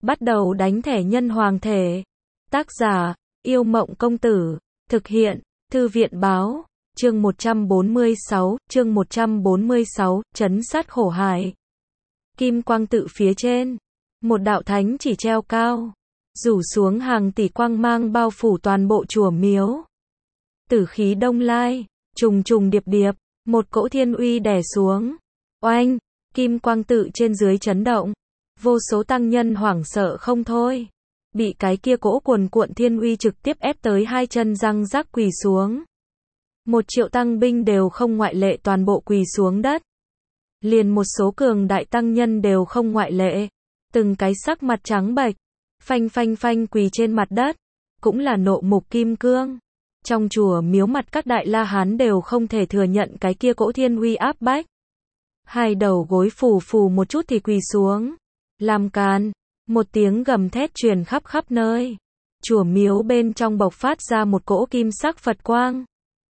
Bắt đầu đánh thẻ nhân hoàng thể. Tác giả, Yêu Mộng Công Tử. Thực hiện, Thư viện Báo. Chương 146, trấn sát khổ hải. Kim quang tự phía trên. Một đạo thánh chỉ treo cao. Rủ xuống hàng tỷ quang mang bao phủ toàn bộ chùa miếu. Tử khí đông lai, trùng trùng điệp điệp, một cỗ thiên uy đè xuống. Oanh, kim quang tự trên dưới chấn động. Vô số tăng nhân hoảng sợ không thôi. Bị cái kia cỗ cuồn cuộn thiên uy trực tiếp ép tới hai chân răng rắc quỳ xuống. 1.000.000 tăng binh đều không ngoại lệ toàn bộ quỳ xuống đất. Liền một số cường đại tăng nhân đều không ngoại lệ. Từng cái sắc mặt trắng bệch, phanh phanh phanh quỳ trên mặt đất. Cũng là nộ mục kim cương. Trong chùa miếu mặt các đại la hán đều không thể thừa nhận cái kia cỗ thiên uy áp bách. Hai đầu gối phù phù một chút thì quỳ xuống. Làm càn, một tiếng gầm thét truyền khắp khắp nơi. Chùa miếu bên trong bộc phát ra một cỗ kim sắc Phật quang.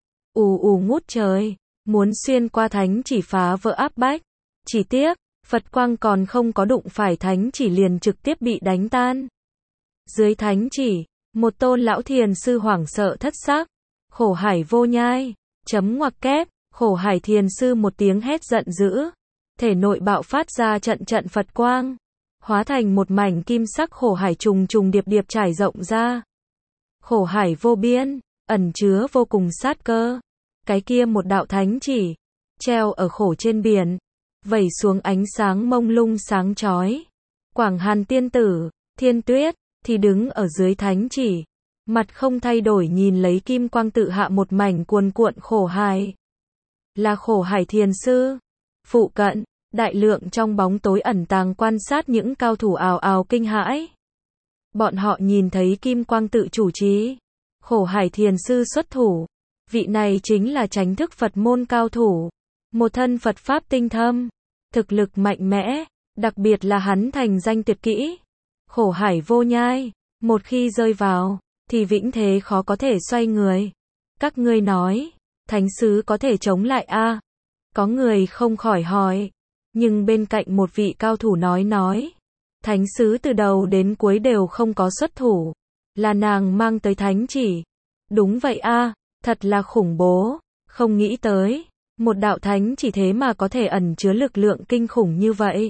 Ù ù ngút trời, muốn xuyên qua thánh chỉ phá vỡ áp bách. Chỉ tiếc, Phật quang còn không có đụng phải thánh chỉ liền trực tiếp bị đánh tan. Dưới thánh chỉ, một tôn lão thiền sư hoảng sợ thất sắc. Khổ hải vô nhai, chấm ngoặc kép, khổ hải thiền sư một tiếng hét giận dữ. Thể nội bạo phát ra trận trận Phật quang. Hóa thành một mảnh kim sắc khổ hải trùng trùng điệp điệp trải rộng ra. Khổ hải vô biên, ẩn chứa vô cùng sát cơ. Cái kia một đạo thánh chỉ, treo ở khổ trên biển, vẩy xuống ánh sáng mông lung sáng chói. Quảng Hàn tiên tử, Thiên Tuyết, thì đứng ở dưới thánh chỉ. Mặt không thay đổi nhìn lấy kim quang tự hạ một mảnh cuồn cuộn khổ hải. Là khổ hải thiền sư. Phụ cận, đại lượng trong bóng tối ẩn tàng quan sát những cao thủ ào ào kinh hãi. Bọn họ nhìn thấy kim quang tự chủ trì. Khổ hải thiền sư xuất thủ. Vị này chính là chánh thức Phật môn cao thủ. Một thân Phật Pháp tinh thâm. Thực lực mạnh mẽ. Đặc biệt là hắn thành danh tuyệt kỹ. Khổ hải vô nhai. Một khi rơi vào, thì vĩnh thế khó có thể xoay người. Các ngươi nói, thánh sứ có thể chống lại a? Có người không khỏi hỏi. Nhưng bên cạnh một vị cao thủ nói. Thánh sứ từ đầu đến cuối đều không có xuất thủ. Là nàng mang tới thánh chỉ. Đúng vậy a, thật là khủng bố. Không nghĩ tới, một đạo thánh chỉ thế mà có thể ẩn chứa lực lượng kinh khủng như vậy.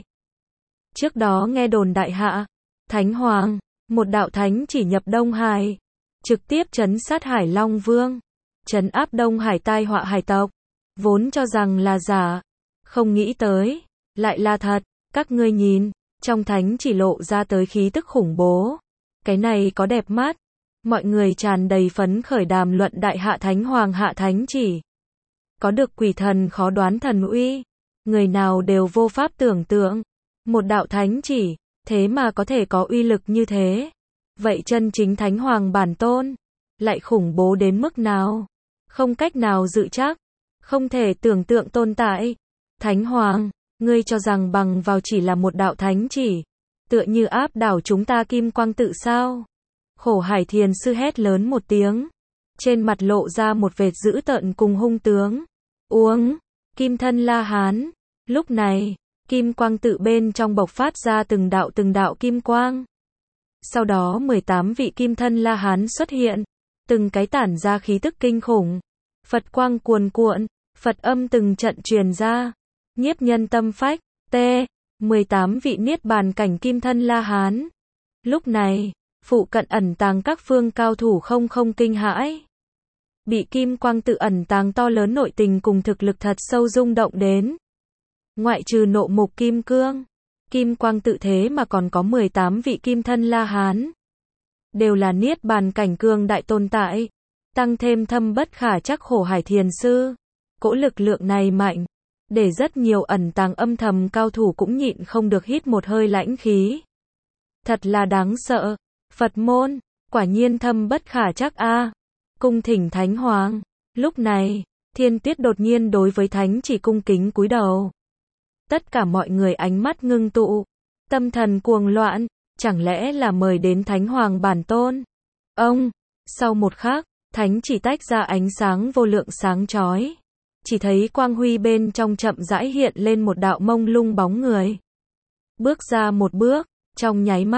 Trước đó nghe đồn đại hạ, Thánh Hoàng, một đạo thánh chỉ nhập Đông Hải. Trực tiếp trấn sát Hải Long Vương. Trấn áp Đông Hải tai họa hải tộc. Vốn cho rằng là giả. Không nghĩ tới, lại là thật. Các ngươi nhìn, trong thánh chỉ lộ ra tới khí tức khủng bố. Cái này có đẹp mắt. Mọi người tràn đầy phấn khởi đàm luận đại hạ Thánh Hoàng hạ thánh chỉ. Có được quỷ thần khó đoán thần uy. Người nào đều vô pháp tưởng tượng. Một đạo thánh chỉ, thế mà có thể có uy lực như thế. Vậy chân chính Thánh Hoàng bản tôn, lại khủng bố đến mức nào? Không cách nào dự chắc. Không thể tưởng tượng tồn tại. Thánh Hoàng, ngươi cho rằng bằng vào chỉ là một đạo thánh chỉ, tựa như áp đảo chúng ta kim quang tự sao? Khổ hải thiền sư hét lớn một tiếng. Trên mặt lộ ra một vệt dữ tợn cùng hung tướng. Uống, kim thân La Hán. Lúc này, kim quang tự bên trong bộc phát ra từng đạo kim quang. Sau đó 18 vị kim thân La Hán xuất hiện. Từng cái tản ra khí tức kinh khủng. Phật quang cuồn cuộn, Phật âm từng trận truyền ra. Nhiếp nhân tâm phách, 18 vị niết bàn cảnh kim thân La Hán. Lúc này, phụ cận ẩn tàng các phương cao thủ không kinh hãi. Bị kim quang tự ẩn tàng to lớn nội tình cùng thực lực thật sâu rung động đến. Ngoại trừ nộ mục kim cương, kim quang tự thế mà còn có 18 vị kim thân La Hán. Đều là niết bàn cảnh cường đại tồn tại. Tăng thêm thâm bất khả trắc khổ hải thiền sư. Cỗ lực lượng này mạnh. Để rất nhiều ẩn tàng âm thầm cao thủ cũng nhịn không được hít một hơi lãnh khí. Thật là đáng sợ. Phật môn, quả nhiên thâm bất khả trắc a. Cung thỉnh Thánh Hoàng. Lúc này, Thiên Tuyết đột nhiên đối với thánh chỉ cung kính cúi đầu. Tất cả mọi người ánh mắt ngưng tụ. Tâm thần cuồng loạn. Chẳng lẽ là mời đến Thánh Hoàng bản tôn? Ông, sau một khắc, thánh chỉ tách ra ánh sáng vô lượng sáng chói. Chỉ thấy quang huy bên trong chậm rãi hiện lên một đạo mông lung bóng người. Bước ra một bước, trong nháy mắt,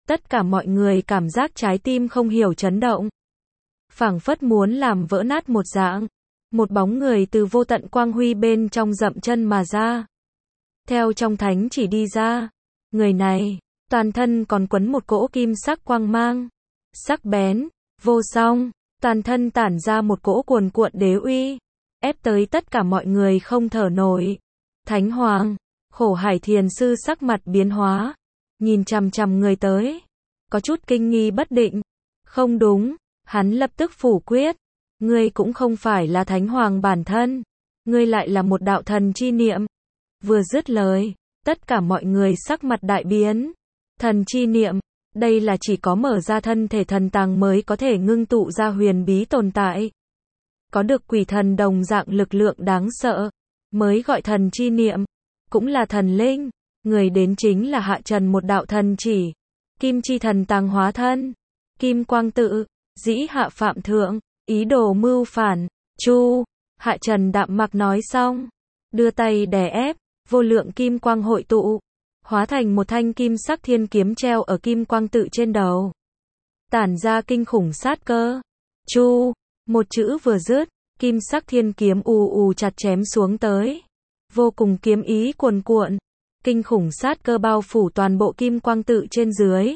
Tất cả mọi người cảm giác trái tim không hiểu chấn động. Phảng phất muốn làm vỡ nát một dạng. Một bóng người từ vô tận quang huy bên trong dậm chân mà ra. Theo trong thánh chỉ đi ra. Người này, toàn thân còn quấn một cỗ kim sắc quang mang. Sắc bén, vô song, toàn thân tản ra một cỗ cuồn cuộn đế uy. Ép tới tất cả mọi người không thở nổi. Thánh Hoàng, Khổ Hải Thiền Sư sắc mặt biến hóa. Nhìn chằm chằm người tới. Có chút kinh nghi bất định. Không đúng, hắn lập tức phủ quyết. Ngươi cũng không phải là Thánh Hoàng bản thân. Ngươi lại là một đạo thần chi niệm. Vừa dứt lời, tất cả mọi người sắc mặt đại biến. Thần chi niệm, đây là chỉ có mở ra thân thể thần tàng mới có thể ngưng tụ ra huyền bí tồn tại. Có được quỷ thần đồng dạng lực lượng đáng sợ, mới gọi thần chi niệm, cũng là thần linh. Người đến chính là Hạ Trần một đạo thần chỉ. Kim chi thần tàng hóa thân. Kim quang tự, dĩ hạ phạm thượng, ý đồ mưu phản. Chu, Hạ Trần đạm mặc nói xong. Đưa tay đè ép, vô lượng kim quang hội tụ. Hóa thành một thanh kim sắc thiên kiếm treo ở kim quang tự trên đầu. Tản ra kinh khủng sát cơ. Chu, một chữ vừa dứt, kim sắc thiên kiếm ù ù chặt chém xuống tới. Vô cùng kiếm ý cuồn cuộn. Kinh khủng sát cơ bao phủ toàn bộ kim quang tự trên dưới.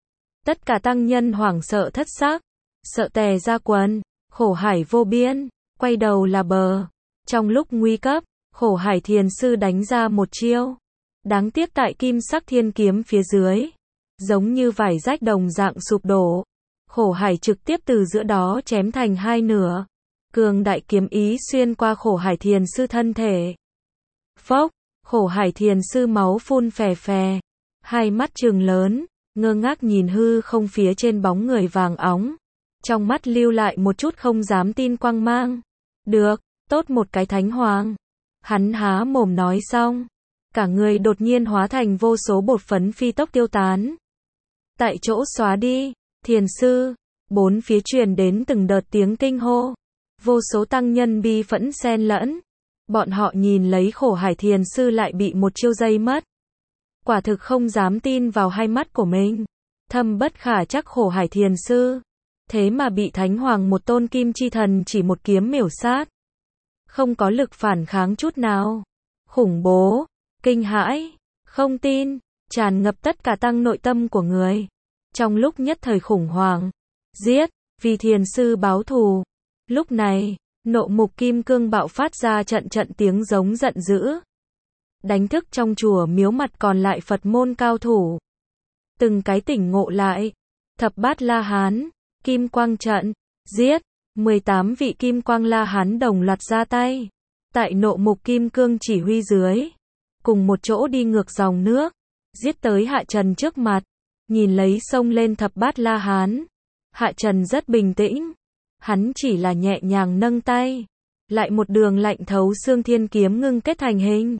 Tất cả tăng nhân hoảng sợ thất xác. Sợ tè ra quần. Khổ hải vô biên. Quay đầu là bờ. Trong lúc nguy cấp, Khổ Hải Thiền Sư đánh ra một chiêu. Đáng tiếc tại kim sắc thiên kiếm phía dưới. Giống như vải rách đồng dạng sụp đổ. Khổ Hải trực tiếp từ giữa đó chém thành hai nửa. Cường đại kiếm ý xuyên qua Khổ Hải Thiền Sư thân thể. Phốc, Khổ Hải Thiền Sư máu phun phè phè. Hai mắt trừng lớn, ngơ ngác nhìn hư không phía trên bóng người vàng óng. Trong mắt lưu lại một chút không dám tin quang mang. Được, tốt một cái Thánh Hoàng. Hắn há mồm nói xong. Cả người đột nhiên hóa thành vô số bột phấn phi tốc tiêu tán. Tại chỗ xóa đi, Thiền Sư. Bốn phía truyền đến từng đợt tiếng kinh hô. Vô số tăng nhân bi phẫn xen lẫn. Bọn họ nhìn lấy Khổ Hải Thiền Sư lại bị một chiêu dây mất. Quả thực không dám tin vào hai mắt của mình. Thâm bất khả trắc Khổ Hải Thiền Sư. Thế mà bị Thánh Hoàng một tôn kim chi thần chỉ một kiếm miểu sát. Không có lực phản kháng chút nào. Khủng bố, kinh hãi, không tin, tràn ngập tất cả tăng nội tâm của người. Trong lúc nhất thời khủng hoảng, giết, vì Thiền Sư báo thù. Lúc này, nộ mục kim cương bạo phát ra trận trận tiếng giống giận dữ. Đánh thức trong chùa miếu mặt còn lại Phật môn cao thủ. Từng cái tỉnh ngộ lại. Thập bát La Hán, Kim Quang trận, giết. 18 vị Kim Quang La Hán đồng loạt ra tay. Tại nộ mục kim cương chỉ huy dưới. Cùng một chỗ đi ngược dòng nước. Giết tới Hạ Trần trước mặt. Nhìn lấy xông lên thập bát La Hán. Hạ Trần rất bình tĩnh. Hắn chỉ là nhẹ nhàng nâng tay. Lại một đường lạnh thấu xương thiên kiếm ngưng kết thành hình.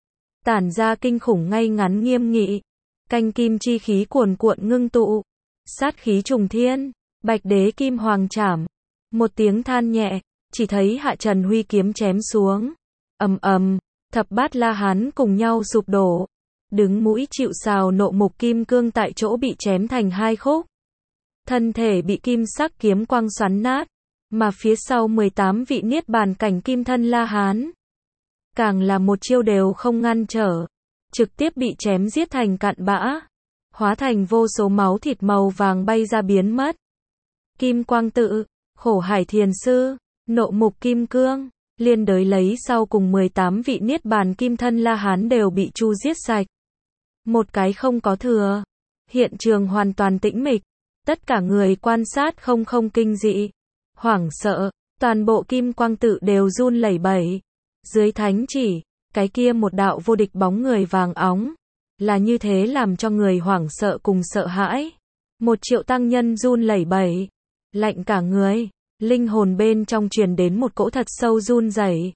Tản ra kinh khủng ngay ngắn nghiêm nghị. Canh kim chi khí cuồn cuộn ngưng tụ. Sát khí trùng thiên. Bạch đế kim hoàng trảm. Một tiếng than nhẹ. Chỉ thấy Hạ Trần huy kiếm chém xuống. Ầm ầm. Thập bát La Hán cùng nhau sụp đổ. Đứng mũi chịu sào nộ mục kim cương tại chỗ bị chém thành hai khúc. Thân thể bị kim sắc kiếm quang xoắn nát. Mà phía sau 18 vị niết bàn cảnh kim thân La Hán. Càng là một chiêu đều không ngăn trở. Trực tiếp bị chém giết thành cặn bã. Hóa thành vô số máu thịt màu vàng bay ra biến mất. Kim Quang tự, Khổ Hải Thiền Sư, nộ mục kim cương, liên đới lấy sau cùng 18 vị niết bàn kim thân La Hán đều bị chu giết sạch. Một cái không có thừa. Hiện trường hoàn toàn tĩnh mịch. Tất cả người quan sát không kinh dị. Hoảng sợ, toàn bộ Kim Quang tự đều run lẩy bẩy. Dưới thánh chỉ, cái kia một đạo vô địch bóng người vàng óng. Là như thế làm cho người hoảng sợ cùng sợ hãi. 1 triệu tăng nhân run lẩy bẩy. Lạnh cả người. Linh hồn bên trong truyền đến một cỗ thật sâu run rẩy.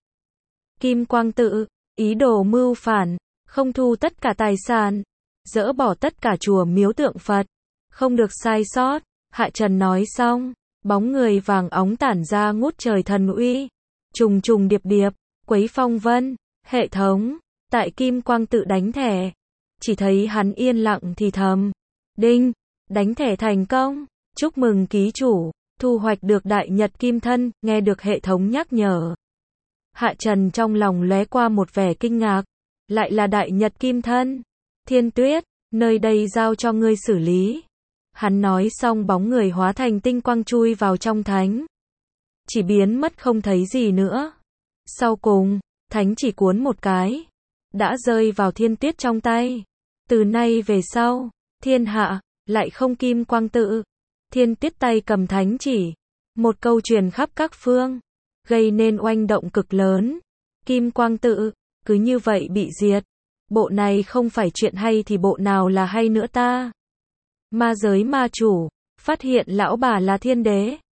Kim Quang tự, ý đồ mưu phản, không thu tất cả tài sản, dỡ bỏ tất cả chùa miếu tượng Phật, không được sai sót. Hạ Trần nói xong, bóng người vàng óng tản ra ngút trời thần uy, trùng trùng điệp điệp, quấy phong vân, hệ thống, tại Kim Quang tự đánh thẻ. Chỉ thấy hắn yên lặng thì thầm, đinh, Đánh thẻ thành công. Chúc mừng ký chủ, thu hoạch được đại nhật kim thân, nghe được hệ thống nhắc nhở. Hạ Trần trong lòng lóe qua một vẻ kinh ngạc. Lại là đại nhật kim thân. Thiên Tuyết, nơi đây giao cho ngươi xử lý. Hắn nói xong bóng người hóa thành tinh quang chui vào trong thánh. Chỉ biến mất không thấy gì nữa. Sau cùng, thánh chỉ cuốn một cái. Đã rơi vào Thiên Tuyết trong tay. Từ nay về sau, thiên hạ, lại không kim quang tự. Thiên Tuyết tay cầm thánh chỉ. Một câu truyền khắp các phương. Gây nên oanh động cực lớn. Kim quang tự, cứ như vậy bị diệt. Bộ này không phải chuyện hay thì bộ nào là hay nữa ta? Ma giới ma chủ, phát hiện lão bà là thiên đế.